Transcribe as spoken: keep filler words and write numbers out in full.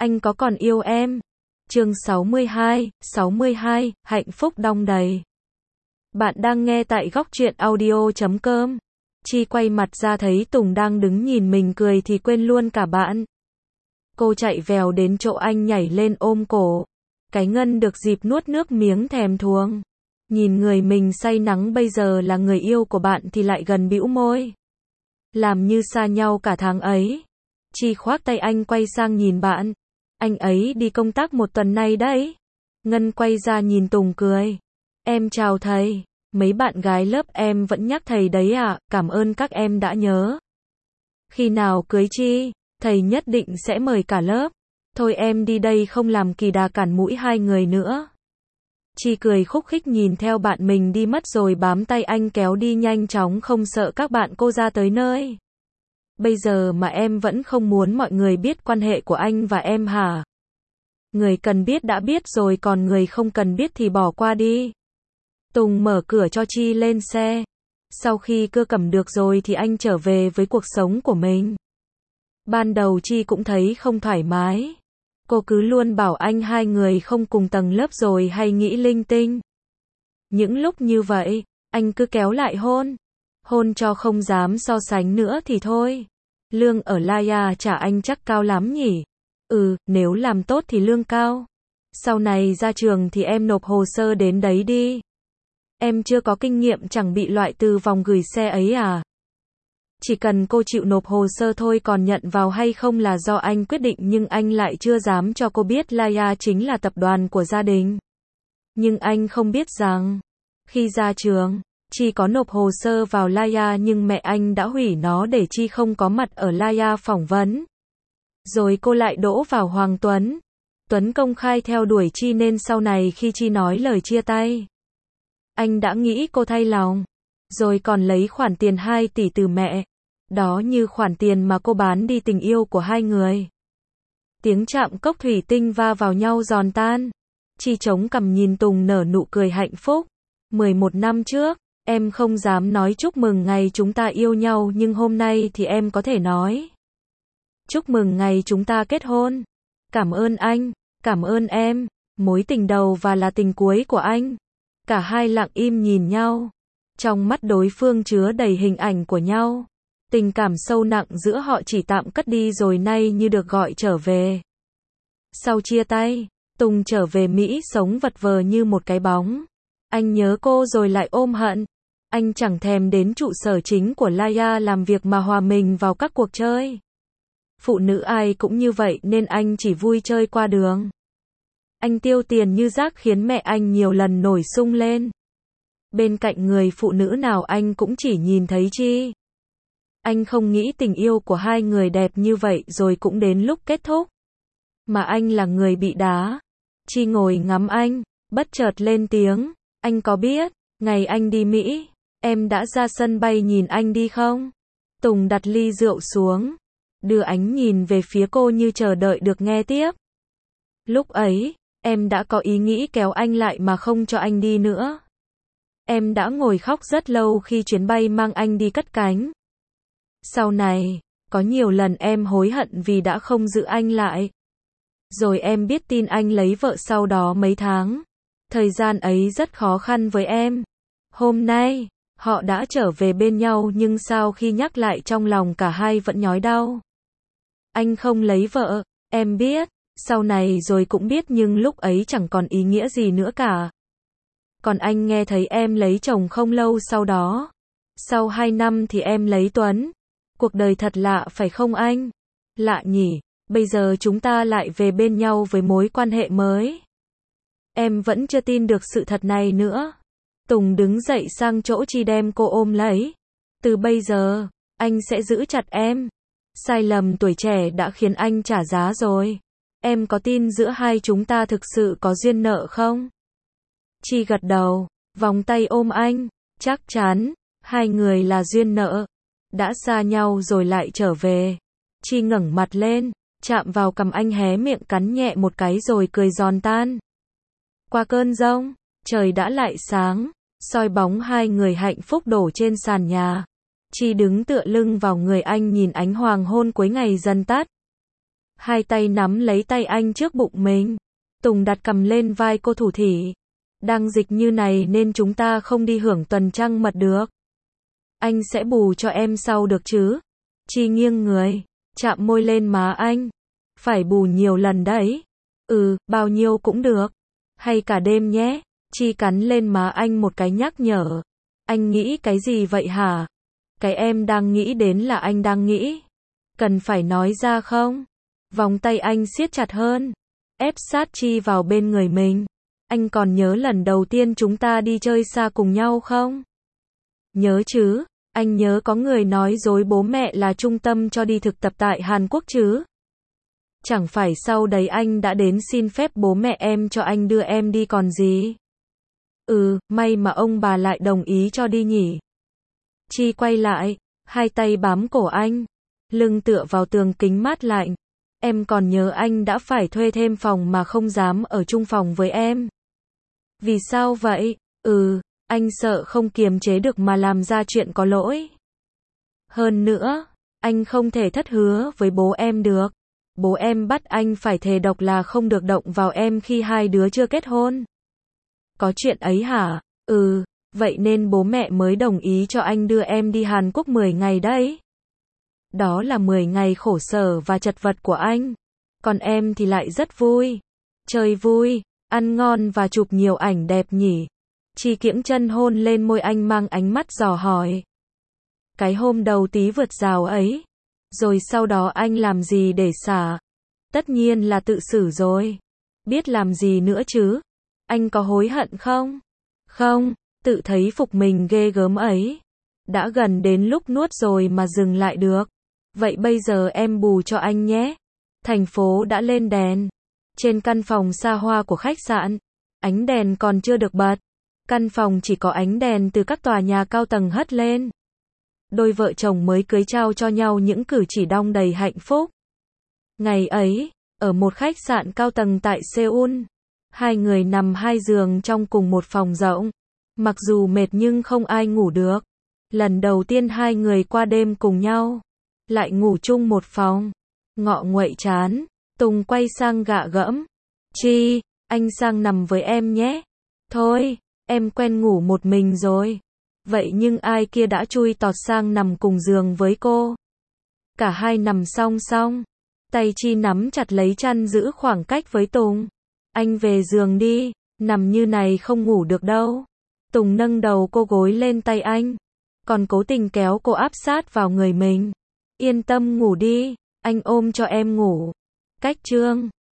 anh có còn yêu em? Chương sáu mươi hai, sáu mươi hai, hạnh phúc đong đầy. Bạn đang nghe tại góc truyện audio chấm com. Chi quay mặt ra thấy Tùng đang đứng nhìn mình cười thì quên luôn cả bạn. Cô chạy vèo đến chỗ anh nhảy lên ôm cổ. Cái Ngân được dịp nuốt nước miếng thèm thuồng. Nhìn người mình say nắng bây giờ là người yêu của bạn thì lại gần bĩu môi. Làm như xa nhau cả tháng ấy. Chi khoác tay anh quay sang nhìn bạn. Anh ấy đi công tác một tuần nay đấy. Ngân quay ra nhìn Tùng cười. Em chào thầy. Mấy bạn gái lớp em vẫn nhắc thầy đấy à, cảm ơn các em đã nhớ. Khi nào cưới Chi, thầy nhất định sẽ mời cả lớp. Thôi em đi đây không làm kỳ đà cản mũi hai người nữa. Chi cười khúc khích nhìn theo bạn mình đi mất rồi bám tay anh kéo đi nhanh chóng không sợ các bạn cô ra tới nơi. Bây giờ mà em vẫn không muốn mọi người biết quan hệ của anh và em hả? Người cần biết đã biết rồi còn người không cần biết thì bỏ qua đi. Tùng mở cửa cho Chi lên xe. Sau khi cưa cẩm được rồi thì anh trở về với cuộc sống của mình. Ban đầu Chi cũng thấy không thoải mái. Cô cứ luôn bảo anh hai người không cùng tầng lớp rồi hay nghĩ linh tinh. Những lúc như vậy, anh cứ kéo lại hôn. Hôn cho không dám so sánh nữa thì thôi. Lương ở Laya trả anh chắc cao lắm nhỉ? Ừ, nếu làm tốt thì lương cao. Sau này ra trường thì em nộp hồ sơ đến đấy đi. Em chưa có kinh nghiệm chẳng bị loại từ vòng gửi xe ấy à? Chỉ cần cô chịu nộp hồ sơ thôi, còn nhận vào hay không là do anh quyết định, nhưng anh lại chưa dám cho cô biết Laya chính là tập đoàn của gia đình. Nhưng anh không biết rằng, khi ra trường, Chi có nộp hồ sơ vào Laya nhưng mẹ anh đã hủy nó để Chi không có mặt ở Laya phỏng vấn. Rồi cô lại đỗ vào Hoàng Tuấn. Tuấn công khai theo đuổi Chi nên sau này khi Chi nói lời chia tay, anh đã nghĩ cô thay lòng. Rồi còn lấy khoản tiền hai tỷ từ mẹ. Đó như khoản tiền mà cô bán đi tình yêu của hai người. Tiếng chạm cốc thủy tinh va vào nhau giòn tan. Chi chống cằm nhìn Tùng nở nụ cười hạnh phúc. mười một năm trước, em không dám nói chúc mừng ngày chúng ta yêu nhau, nhưng hôm nay thì em có thể nói. Chúc mừng ngày chúng ta kết hôn. Cảm ơn anh, cảm ơn em, mối tình đầu và là tình cuối của anh. Cả hai lặng im nhìn nhau. Trong mắt đối phương chứa đầy hình ảnh của nhau. Tình cảm sâu nặng giữa họ chỉ tạm cất đi rồi nay như được gọi trở về. Sau chia tay, Tùng trở về Mỹ sống vật vờ như một cái bóng. Anh nhớ cô rồi lại ôm hận. Anh chẳng thèm đến trụ sở chính của Laya làm việc mà hòa mình vào các cuộc chơi. Phụ nữ ai cũng như vậy nên anh chỉ vui chơi qua đường. Anh tiêu tiền như rác khiến mẹ anh nhiều lần nổi sung lên. Bên cạnh người phụ nữ nào anh cũng chỉ nhìn thấy Chi. Anh không nghĩ tình yêu của hai người đẹp như vậy rồi cũng đến lúc kết thúc. Mà anh là người bị đá. Chi ngồi ngắm anh, bất chợt lên tiếng. Anh có biết, ngày anh đi Mỹ, em đã ra sân bay nhìn anh đi không? Tùng đặt ly rượu xuống, đưa ánh nhìn về phía cô như chờ đợi được nghe tiếp. Lúc ấy, em đã có ý nghĩ kéo anh lại mà không cho anh đi nữa. Em đã ngồi khóc rất lâu khi chuyến bay mang anh đi cất cánh. Sau này, có nhiều lần em hối hận vì đã không giữ anh lại. Rồi em biết tin anh lấy vợ sau đó mấy tháng. Thời gian ấy rất khó khăn với em. Hôm nay, họ đã trở về bên nhau nhưng sau khi nhắc lại trong lòng cả hai vẫn nhói đau. Anh không lấy vợ, em biết, sau này rồi cũng biết nhưng lúc ấy chẳng còn ý nghĩa gì nữa cả. Còn anh nghe thấy em lấy chồng không lâu sau đó. Sau hai năm thì em lấy Tuấn. Cuộc đời thật lạ phải không anh? Lạ nhỉ, bây giờ chúng ta lại về bên nhau với mối quan hệ mới. Em vẫn chưa tin được sự thật này nữa. Tùng đứng dậy sang chỗ Chi đem cô ôm lấy. Từ bây giờ, anh sẽ giữ chặt em. Sai lầm tuổi trẻ đã khiến anh trả giá rồi. Em có tin giữa hai chúng ta thực sự có duyên nợ không? Chi gật đầu, vòng tay ôm anh. Chắc chắn, hai người là duyên nợ. Đã xa nhau rồi lại trở về. Chi ngẩng mặt lên, chạm vào cằm anh hé miệng cắn nhẹ một cái rồi cười giòn tan. Qua cơn giông, trời đã lại sáng, soi bóng hai người hạnh phúc đổ trên sàn nhà. Chi đứng tựa lưng vào người anh nhìn ánh hoàng hôn cuối ngày dần tắt. Hai tay nắm lấy tay anh trước bụng mình. Tùng đặt cầm lên vai cô thủ thỉ. Đang dịch như này nên chúng ta không đi hưởng tuần trăng mật được. Anh sẽ bù cho em sau được chứ? Chi nghiêng người, chạm môi lên má anh. Phải bù nhiều lần đấy. Ừ, bao nhiêu cũng được. Hay cả đêm nhé. Chi cắn lên má anh một cái nhắc nhở. Anh nghĩ cái gì vậy hả? Cái em đang nghĩ đến là anh đang nghĩ. Cần phải nói ra không? Vòng tay anh siết chặt hơn. Ép sát Chi vào bên người mình. Anh còn nhớ lần đầu tiên chúng ta đi chơi xa cùng nhau không? Nhớ chứ, anh nhớ có người nói dối bố mẹ là trung tâm cho đi thực tập tại Hàn Quốc chứ? Chẳng phải sau đấy anh đã đến xin phép bố mẹ em cho anh đưa em đi còn gì? Ừ, may mà ông bà lại đồng ý cho đi nhỉ. Chi quay lại, hai tay bám cổ anh, lưng tựa vào tường kính mát lạnh. Em còn nhớ anh đã phải thuê thêm phòng mà không dám ở chung phòng với em. Vì sao vậy? Ừ, anh sợ không kiềm chế được mà làm ra chuyện có lỗi. Hơn nữa, anh không thể thất hứa với bố em được. Bố em bắt anh phải thề độc là không được động vào em khi hai đứa chưa kết hôn. Có chuyện ấy hả? Ừ, vậy nên bố mẹ mới đồng ý cho anh đưa em đi Hàn Quốc mười ngày đấy. Đó là mười ngày khổ sở và chật vật của anh. Còn em thì lại rất vui. Chơi vui, ăn ngon và chụp nhiều ảnh đẹp nhỉ. Chi kiễng chân hôn lên môi anh mang ánh mắt dò hỏi. Cái hôm đầu tí vượt rào ấy. Rồi sau đó anh làm gì để xả? Tất nhiên là tự xử rồi. Biết làm gì nữa chứ? Anh có hối hận không? Không, tự thấy phục mình ghê gớm ấy. Đã gần đến lúc nuốt rồi mà dừng lại được. Vậy bây giờ em bù cho anh nhé. Thành phố đã lên đèn. Trên căn phòng xa hoa của khách sạn, ánh đèn còn chưa được bật. Căn phòng chỉ có ánh đèn từ các tòa nhà cao tầng hất lên. Đôi vợ chồng mới cưới trao cho nhau những cử chỉ đong đầy hạnh phúc. Ngày ấy, ở một khách sạn cao tầng tại Seoul, hai người nằm hai giường trong cùng một phòng rộng. Mặc dù mệt nhưng không ai ngủ được. Lần đầu tiên hai người qua đêm cùng nhau, lại ngủ chung một phòng. Ngọ nguậy chán, Tùng quay sang gạ gẫm. Chi, anh sang nằm với em nhé. Thôi, em quen ngủ một mình rồi. Vậy nhưng ai kia đã chui tọt sang nằm cùng giường với cô. Cả hai nằm song song. Tay Chi nắm chặt lấy chăn giữ khoảng cách với Tùng. Anh về giường đi, nằm như này không ngủ được đâu. Tùng nâng đầu cô gối lên tay anh, còn cố tình kéo cô áp sát vào người mình. Yên tâm ngủ đi, anh ôm cho em ngủ. Cách chương